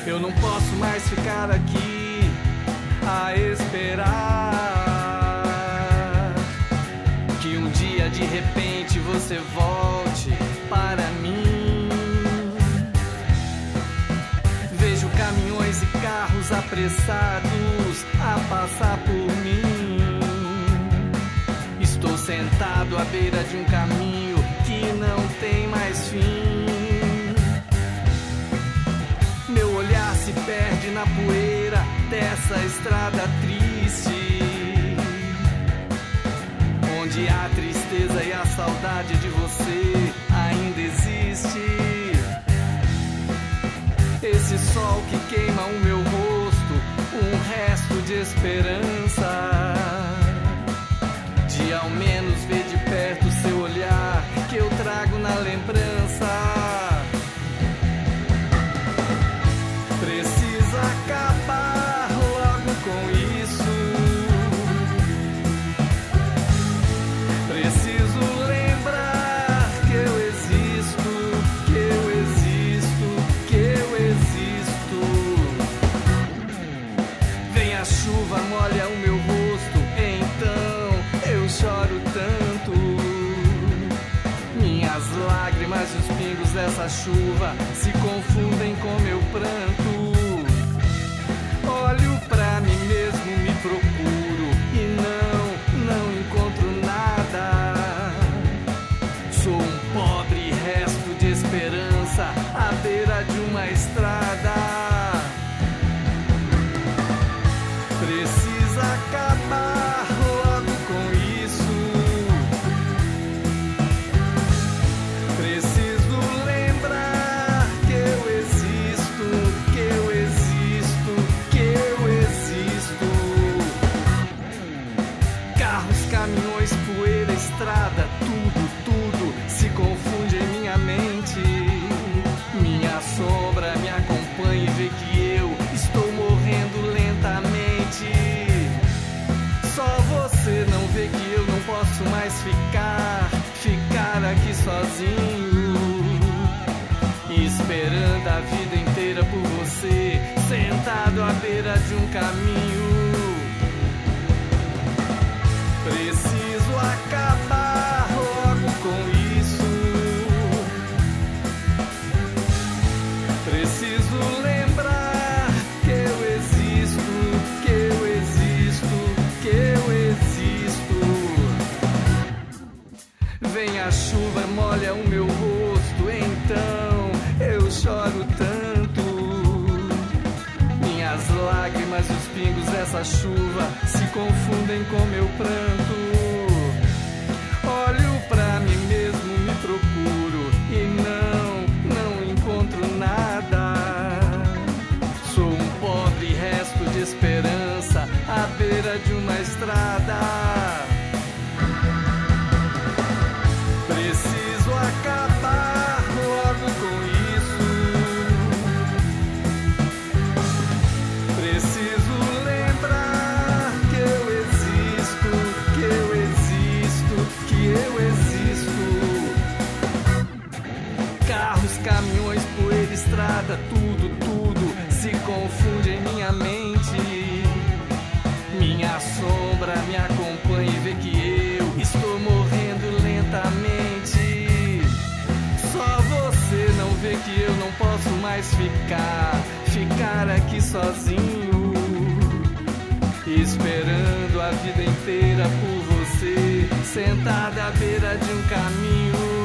Eu não posso mais ficar aqui a esperar que um dia de repente você volte para mim. Vejo caminhões e carros apressados a passar por mim. Estou sentado à beira de um caminho que não tem mais fim. Meu olhar se perde na poeira dessa estrada triste, onde a tristeza e a saudade de você ainda existe. Esse sol que queima o meu rosto, um resto de esperança, de ao menos ver de perto o seu olhar que eu trago na lembrança. Precisa acabar logo com isso. Preciso lembrar que eu existo, que eu existo, que eu existo. Vem a chuva, molha o meu rosto, então eu choro tanto. Minhas lágrimas e os pingos dessa chuva se confundem com meu pranto. Olho pra mim mesmo, me procuro e não encontro nada. Sou um pobre resto de esperança à beira de uma estrada. Precisa acabar logo com isso. Preciso lembrar que eu existo, que eu existo, que eu existo. Carros, caminhões, poeira, estrada, tudo se confunde em minha mente. Minha sombra me acompanha e vê que eu estou morrendo lentamente. Só você não vê que eu não posso mais ficar aqui sozinho, esperando a vida inteira por você, sentado à beira de um caminho. Preciso acabar logo com isso. Preciso lembrar que eu existo, que eu existo, que eu existo. Vem a chuva, molha o meu rosto, então eu choro tanto. Minhas lágrimas e os pingos dessa chuva se confundem com meu pranto. Olho pra mim mesmo, me procuro e não encontro nada. Sou um pobre resto de esperança à beira de uma estrada. Preciso acabar logo com isso. Preciso lembrar que eu existo, que eu existo, que eu existo. Carros, caminhões, poeira, estrada, tudo se confunde em minha mente. Minha sombra me acompanha e vê que eu estou morrendo lentamente. Só você não vê que eu não posso mais ficar aqui sozinho, esperando a vida inteira por você, sentada à beira de um caminho.